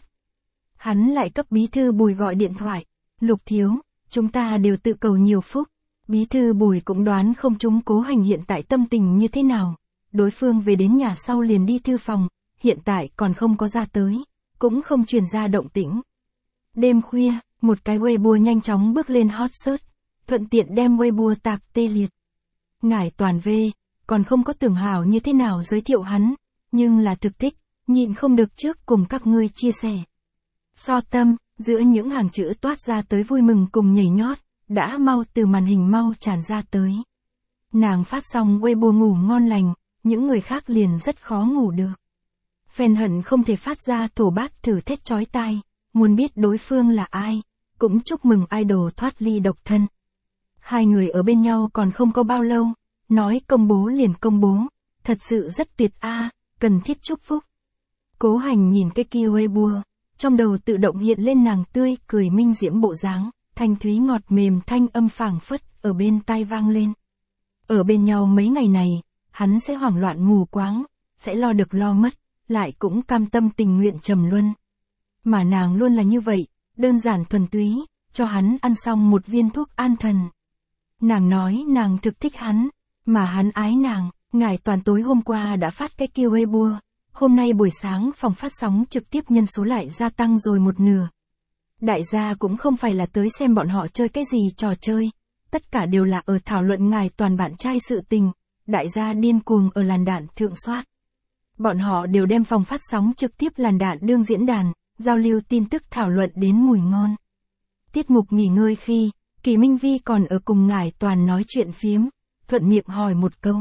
S1: Hắn lại cấp bí thư Bùi gọi điện thoại, Lục thiếu, chúng ta đều tự cầu nhiều phúc. Bí thư Bùi cũng đoán không chúng Cố Hành hiện tại tâm tình như thế nào. Đối phương về đến nhà sau liền đi thư phòng, hiện tại còn không có ra tới, cũng không truyền ra động tĩnh. Đêm khuya, một cái Weibo nhanh chóng bước lên hot search, thuận tiện đem Weibo tạc tê liệt. Ngải Toàn về, còn không có tưởng hảo như thế nào giới thiệu hắn, nhưng là thực thích, nhịn không được trước cùng các ngươi chia sẻ. So tâm, giữa những hàng chữ toát ra tới vui mừng cùng nhảy nhót, đã mau từ màn hình mau tràn ra tới. Nàng phát xong Weibo ngủ ngon lành, những người khác liền rất khó ngủ được. Fan hận không thể phát ra thổ bát thử thét chói tai, muốn biết đối phương là ai, cũng chúc mừng idol thoát ly độc thân. Hai người ở bên nhau còn không có bao lâu, nói công bố liền công bố, thật sự rất tuyệt a, à, cần thiết chúc phúc. Cố Hành nhìn cái kia Weibo, trong đầu tự động hiện lên nàng tươi cười minh diễm bộ dáng, thanh thúy ngọt mềm thanh âm phảng phất ở bên tai vang lên. Ở bên nhau mấy ngày này, hắn sẽ hoảng loạn mù quáng, sẽ lo được lo mất, lại cũng cam tâm tình nguyện trầm luân. Mà nàng luôn là như vậy, đơn giản thuần túy, cho hắn ăn xong một viên thuốc an thần. Nàng nói nàng thực thích hắn, mà hắn ái nàng. Ngải Toàn tối hôm qua đã phát cái kia Weibo, hôm nay buổi sáng phòng phát sóng trực tiếp nhân số lại gia tăng rồi một nửa. Đại gia cũng không phải là tới xem bọn họ chơi cái gì trò chơi, tất cả đều là ở thảo luận Ngải Toàn bạn trai sự tình, đại gia điên cuồng ở làn đạn thượng soát. Bọn họ đều đem phòng phát sóng trực tiếp làn đạn đương diễn đàn, giao lưu tin tức thảo luận đến mùi ngon. Tiết mục nghỉ ngơi khi, Kỳ Minh Vi còn ở cùng Ngải Toàn nói chuyện phiếm, thuận miệng hỏi một câu.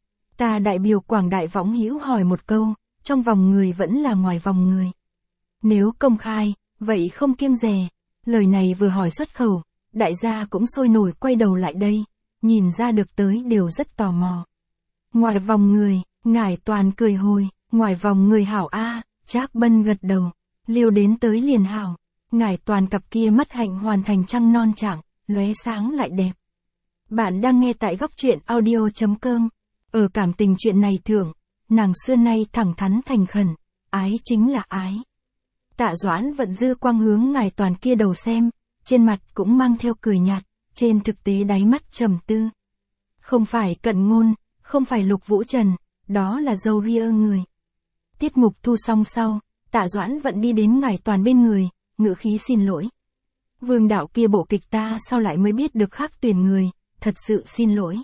S1: Ta đại biểu quảng đại Võng Hữu hỏi một câu, trong vòng người vẫn là ngoài vòng người. Nếu công khai, vậy không kiêng dè. Lời này vừa hỏi xuất khẩu, đại gia cũng sôi nổi quay đầu lại đây, nhìn ra được tới đều rất tò mò. Ngoài vòng người, Ngải Toàn cười hồi, ngoài vòng người hảo a, Trác Bân gật đầu, liêu đến tới liền hảo. Ngải Toàn cặp kia mắt hạnh hoàn thành trăng non trạng, lóe sáng lại đẹp. Bạn đang nghe tại góc truyện audio.com. Ở cảm tình chuyện này thưởng, nàng xưa nay thẳng thắn thành khẩn, ái chính là ái. Tạ Doãn vận dư quang hướng Ngải Toàn kia đầu xem, trên mặt cũng mang theo cười nhạt, trên thực tế đáy mắt trầm tư. Không phải Cận Ngôn, không phải Lục Vũ Trần, đó là dâu ria người. Tiết mục thu xong sau, Tạ Doãn vận đi đến Ngải Toàn bên người, ngữ khí xin lỗi. Vương đạo kia bộ kịch ta sao lại mới biết được khác tuyển người, thật sự xin lỗi.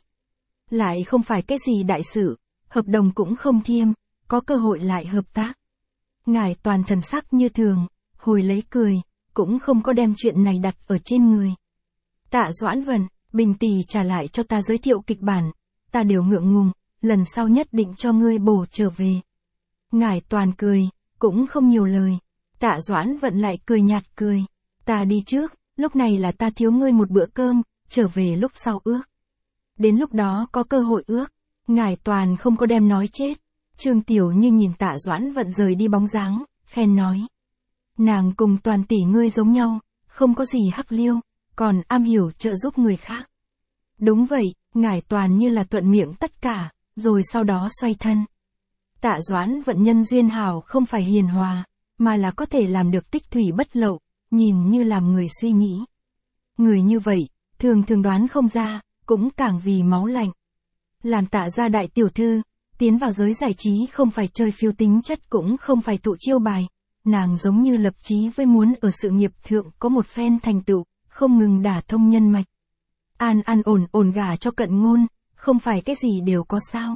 S1: Lại không phải cái gì đại sự, hợp đồng cũng không thiêm, có cơ hội lại hợp tác. Ngải Toàn thần sắc như thường, hồi lấy cười, cũng không có đem chuyện này đặt ở trên người. Tạ Doãn Vận, Bình tỷ trả lại cho ta giới thiệu kịch bản, ta đều ngượng ngùng, lần sau nhất định cho ngươi bổ trở về. Ngải Toàn cười, cũng không nhiều lời. Tạ Doãn Vận lại cười nhạt cười. Ta đi trước, lúc này là ta thiếu ngươi một bữa cơm, trở về lúc sau ước. Đến lúc đó có cơ hội ước. Ngải Toàn không có đem nói chết. Trương Tiểu Như nhìn Tạ Doãn Vận rời đi bóng dáng, khen nói. Nàng cùng Toàn tỷ ngươi giống nhau, không có gì hắc liêu, còn am hiểu trợ giúp người khác. Đúng vậy, Ngải Toàn như là thuận miệng tất cả, rồi sau đó xoay thân. Tạ Doãn Vận nhân duyên hảo không phải hiền hòa, mà là có thể làm được tích thủy bất lậu, nhìn như làm người suy nghĩ. Người như vậy, thường thường đoán không ra, cũng càng vì máu lạnh. Làm Tạ gia đại tiểu thư, tiến vào giới giải trí không phải chơi phiêu tính chất cũng không phải tụ chiêu bài, nàng giống như lập chí với muốn ở sự nghiệp thượng có một phen thành tựu, không ngừng đả thông nhân mạch. An an ổn ổn gả cho Cận Ngôn, không phải cái gì đều có sao.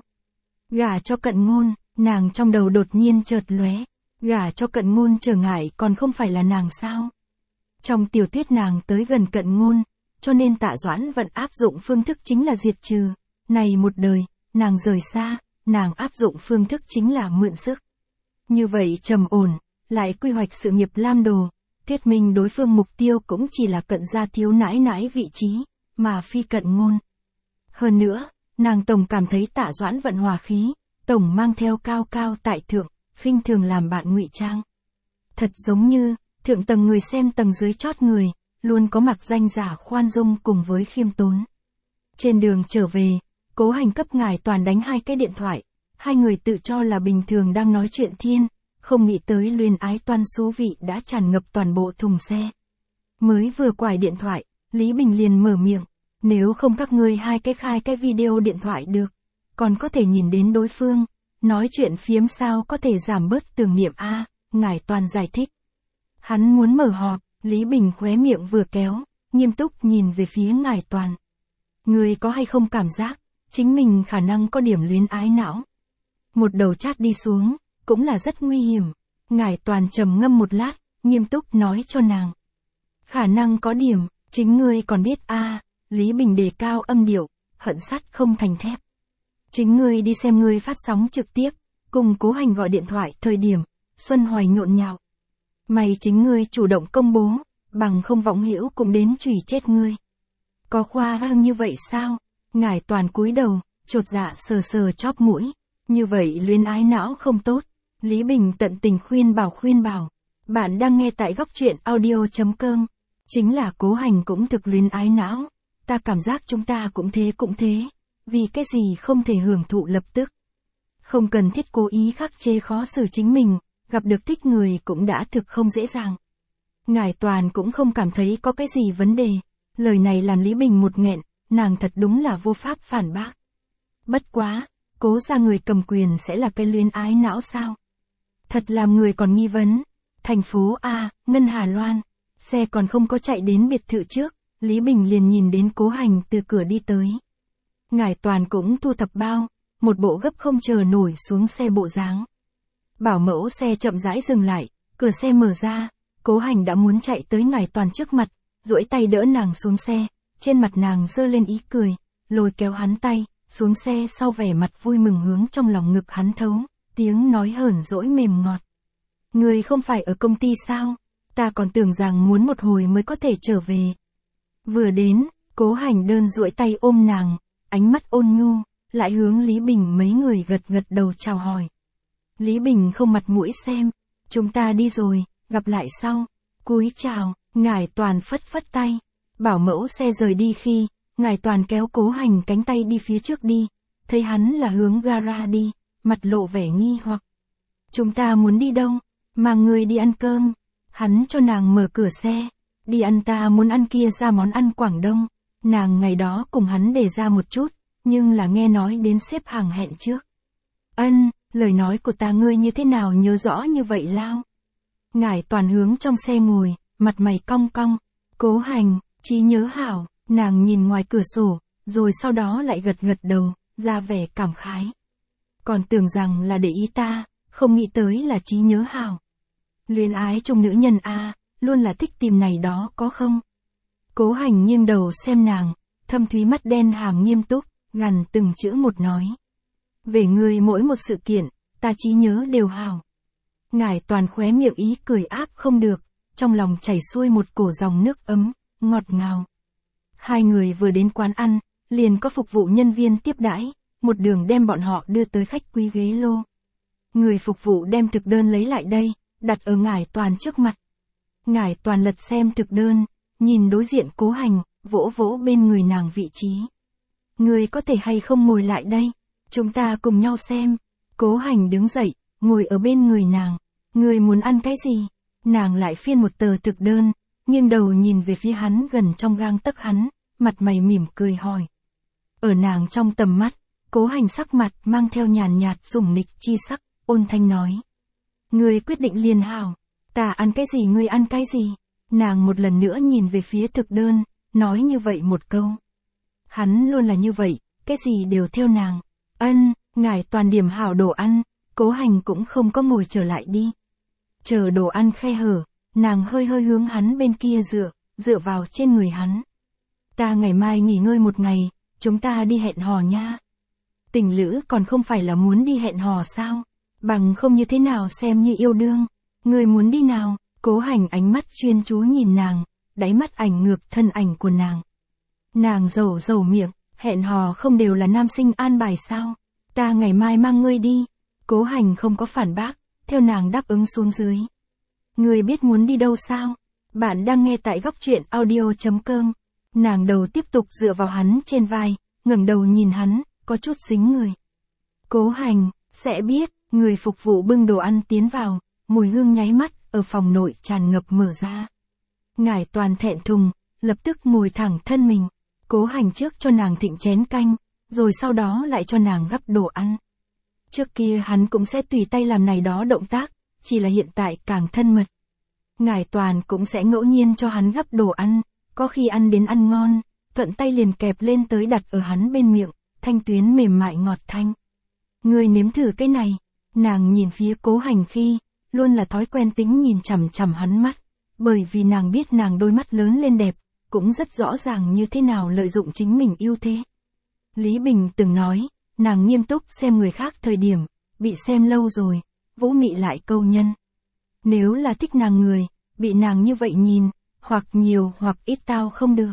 S1: Gả cho Cận Ngôn, nàng trong đầu đột nhiên chợt lóe, gả cho Cận Ngôn trở ngại còn không phải là nàng sao. Trong tiểu thuyết nàng tới gần Cận Ngôn, cho nên Tạ Doãn Vận áp dụng phương thức chính là diệt trừ. Này một đời, nàng rời xa, nàng áp dụng phương thức chính là mượn sức. Như vậy trầm ổn, lại quy hoạch sự nghiệp lam đồ, thuyết minh đối phương mục tiêu cũng chỉ là Cận gia thiếu nãi nãi vị trí, mà phi Cận Ngôn. Hơn nữa, nàng tổng cảm thấy Tạ Doãn Vận hòa khí, tổng mang theo cao cao tại thượng, khinh thường làm bạn ngụy trang. Thật giống như, thượng tầng người xem tầng dưới chót người, luôn có mặc danh giả khoan dung cùng với khiêm tốn. Trên đường trở về, Cố Hành cấp Ngải Toàn đánh hai cái điện thoại, hai người tự cho là bình thường đang nói chuyện thiên, không nghĩ tới luyến ái toan xú vị đã tràn ngập toàn bộ thùng xe. Mới vừa quải điện thoại, Lý Bình liền mở miệng, nếu không các ngươi hai cái khai cái video điện thoại được, còn có thể nhìn đến đối phương, nói chuyện phiếm sao có thể giảm bớt tưởng niệm a. Ngải Toàn giải thích. Hắn muốn mở họp, Lý Bình khóe miệng vừa kéo, nghiêm túc nhìn về phía Ngải Toàn. Người có hay không cảm giác, chính mình khả năng có điểm luyến ái não. Một đầu chat đi xuống, cũng là rất nguy hiểm. Ngải Toàn trầm ngâm một lát, nghiêm túc nói cho nàng. Khả năng có điểm, chính ngươi còn biết a. À, Lý Bình đề cao âm điệu, hận sắt không thành thép. Chính ngươi đi xem ngươi phát sóng trực tiếp, cùng Cố Hành gọi điện thoại thời điểm, Xuân Hoài nhộn nhạo. Mày chính ngươi chủ động công bố, bằng không Võng Hữu cũng đến chửi chết ngươi. Có khoa trương như vậy sao? Ngải Toàn cúi đầu, chột dạ sờ sờ chóp mũi. Như vậy luyến ái não không tốt. Lý Bình tận tình khuyên bảo khuyên bảo. Bạn đang nghe tại góc truyện audio chấm com. Chính là Cố Hành cũng thực luyến ái não. Ta cảm giác chúng ta cũng thế cũng thế. Vì cái gì không thể hưởng thụ lập tức. Không cần thiết cố ý khắc chế khó xử chính mình. Gặp được thích người cũng đã thực không dễ dàng. Ngải Toàn cũng không cảm thấy có cái gì vấn đề. Lời này làm Lý Bình một nghẹn, nàng thật đúng là vô pháp phản bác. Bất quá, Cố gia người cầm quyền sẽ là cái luyến ái não sao? Thật làm người còn nghi vấn. Thành phố A, Ngân Hà Loan, xe còn không có chạy đến biệt thự trước, Lý Bình liền nhìn đến Cố Hành từ cửa đi tới. Ngải Toàn cũng thu thập bao, một bộ gấp không chờ nổi xuống xe bộ dáng. Bảo mẫu xe chậm rãi dừng lại, cửa xe mở ra, Cố Hành đã muốn chạy tới Ngải Toàn trước mặt, duỗi tay đỡ nàng xuống xe, trên mặt nàng giơ lên ý cười, lôi kéo hắn tay, xuống xe sau vẻ mặt vui mừng hướng trong lòng ngực hắn thấu, tiếng nói hờn dỗi mềm ngọt. Người không phải ở công ty sao? Ta còn tưởng rằng muốn một hồi mới có thể trở về. Vừa đến, Cố Hành đơn duỗi tay ôm nàng, ánh mắt ôn nhu, lại hướng Lý Bình mấy người gật gật đầu chào hỏi. Lý Bình không mặt mũi xem, chúng ta đi rồi, gặp lại sau. Cúi chào, Ngải Toàn phất phất tay. Bảo mẫu xe rời đi khi, Ngải Toàn kéo Cố Hành cánh tay đi phía trước đi, thấy hắn là hướng gara đi, mặt lộ vẻ nghi hoặc. Chúng ta muốn đi đâu? Mang người đi ăn cơm. Hắn cho nàng mở cửa xe. Đi ăn ta muốn ăn kia ra món ăn Quảng Đông. Nàng ngày đó cùng hắn đề ra một chút, nhưng là nghe nói đến xếp hàng hẹn trước. Ân, lời nói của ta ngươi như thế nào nhớ rõ như vậy lao? Ngải Toàn hướng trong xe ngồi, mặt mày cong cong. Cố Hành, trí nhớ hảo, nàng nhìn ngoài cửa sổ, rồi sau đó lại gật gật đầu, ra vẻ cảm khái. Còn tưởng rằng là để ý ta, không nghĩ tới là trí nhớ hảo. Luyến ái trong nữ nhân a, luôn là thích tìm này đó có không? Cố Hành nghiêng đầu xem nàng, thâm thúy mắt đen hàm nghiêm túc, gằn từng chữ một nói. Về ngươi mỗi một sự kiện, ta trí nhớ đều hảo. Ngải Toàn khóe miệng ý cười áp không được, trong lòng chảy xuôi một cổ dòng nước ấm, ngọt ngào. Hai người vừa đến quán ăn, liền có phục vụ nhân viên tiếp đãi, một đường đem bọn họ đưa tới khách quý ghế lô. Người phục vụ đem thực đơn lấy lại đây, đặt ở Ngải Toàn trước mặt. Ngải Toàn lật xem thực đơn, nhìn đối diện Cố Hành, vỗ vỗ bên người nàng vị trí. Người có thể hay không ngồi lại đây, chúng ta cùng nhau xem. Cố Hành đứng dậy, ngồi ở bên người nàng. Người muốn ăn cái gì? Nàng lại phiên một tờ thực đơn, nghiêng đầu nhìn về phía hắn gần trong gang tấc hắn, mặt mày mỉm cười hỏi. Ở nàng trong tầm mắt, Cố Hành sắc mặt mang theo nhàn nhạt sủng nịch chi sắc, ôn thanh nói. Ngươi quyết định liền hảo, ta ăn cái gì ngươi ăn cái gì. Nàng một lần nữa nhìn về phía thực đơn, nói như vậy một câu. Hắn luôn là như vậy, cái gì đều theo nàng. Ân, Ngải Toàn điểm hảo đồ ăn, Cố Hành cũng không có ngồi trở lại đi. Chờ đồ ăn khe hở, nàng hơi hơi hướng hắn bên kia dựa, dựa vào trên người hắn. Ta ngày mai nghỉ ngơi một ngày, chúng ta đi hẹn hò nha. Tình lữ còn không phải là muốn đi hẹn hò sao? Bằng không như thế nào xem như yêu đương. Người muốn đi nào? Cố Hành ánh mắt chuyên chú nhìn nàng, đáy mắt ảnh ngược thân ảnh của nàng. Nàng rầu rầu miệng, hẹn hò không đều là nam sinh an bài sao? Ta ngày mai mang ngươi đi. Cố Hành không có phản bác, theo nàng đáp ứng xuống dưới. Ngươi biết muốn đi đâu sao? Bạn đang nghe tại góc truyện audio chấm com. Nàng đầu tiếp tục dựa vào hắn trên vai, ngẩng đầu nhìn hắn, có chút dính người. Cố Hành, sẽ biết, người phục vụ bưng đồ ăn tiến vào, mùi hương nháy mắt, ở phòng nội tràn ngập mở ra. Ngải Toàn thẹn thùng, lập tức ngồi thẳng thân mình. Cố Hành trước cho nàng thịnh chén canh, rồi sau đó lại cho nàng gắp đồ ăn. Trước kia hắn cũng sẽ tùy tay làm này đó động tác, chỉ là hiện tại càng thân mật. Ngải Toàn cũng sẽ ngẫu nhiên cho hắn gắp đồ ăn, có khi ăn đến ăn ngon, thuận tay liền kẹp lên tới đặt ở hắn bên miệng, thanh tuyến mềm mại ngọt thanh. Ngươi nếm thử cái này, nàng nhìn phía Cố Hành khi, luôn là thói quen tính nhìn chằm chằm hắn mắt, bởi vì nàng biết nàng đôi mắt lớn lên đẹp, cũng rất rõ ràng như thế nào lợi dụng chính mình ưu thế. Lý Bình từng nói, nàng nghiêm túc xem người khác thời điểm, bị xem lâu rồi, vũ mị lại câu nhân. Nếu là thích nàng người, bị nàng như vậy nhìn, hoặc nhiều hoặc ít tao không được.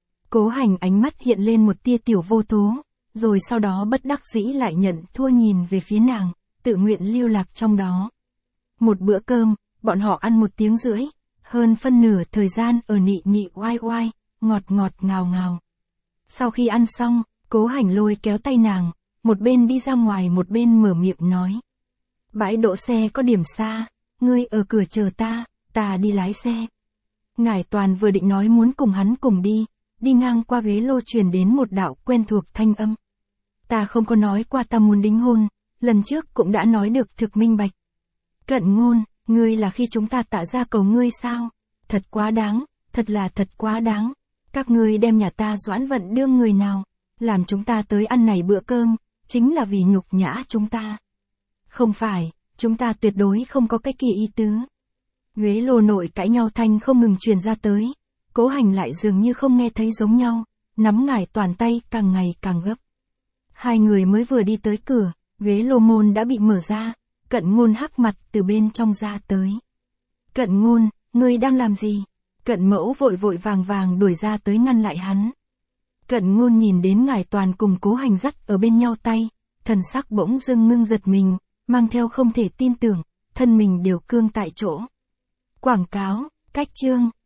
S1: Cố Hành ánh mắt hiện lên một tia tiểu vô tố, rồi sau đó bất đắc dĩ lại nhận thua nhìn về phía nàng, tự nguyện lưu lạc trong đó. Một bữa cơm, bọn họ ăn một tiếng rưỡi, hơn phân nửa thời gian ở nị nị oai oai, ngọt ngọt ngào ngào. Sau khi ăn xong, Cố Hành lôi kéo tay nàng, một bên đi ra ngoài một bên mở miệng nói. Bãi đỗ xe có điểm xa, ngươi ở cửa chờ ta, ta đi lái xe. Ngải Toàn vừa định nói muốn cùng hắn cùng đi, đi ngang qua ghế lô truyền đến một đạo quen thuộc thanh âm. Ta không có nói qua ta muốn đính hôn, lần trước cũng đã nói được thực minh bạch. Cận Ngôn, ngươi là khi chúng ta tạ ra cầu ngươi sao? Thật quá đáng, thật là thật quá đáng. Các ngươi đem nhà ta Doãn Vận đương người nào, làm chúng ta tới ăn này bữa cơm, chính là vì nhục nhã chúng ta. Không phải, chúng ta tuyệt đối không có cái kỳ ý tứ. Ghế lô nội cãi nhau thanh không ngừng truyền ra tới, Cố Hành lại dường như không nghe thấy giống nhau, nắm Ngải Toàn tay càng ngày càng gấp. Hai người mới vừa đi tới cửa, ghế lô môn đã bị mở ra, Cận Ngôn hắc mặt từ bên trong ra tới. Cận Ngôn, ngươi đang làm gì? Cận Mẫu vội vội vàng vàng đuổi ra tới ngăn lại hắn. Cận Ngôn nhìn đến Ngải Toàn cùng Cố Hành dắt ở bên nhau tay, thần sắc bỗng dưng ngưng giật mình, mang theo không thể tin tưởng, thân mình đều cương tại chỗ. Quảng cáo, cách chương.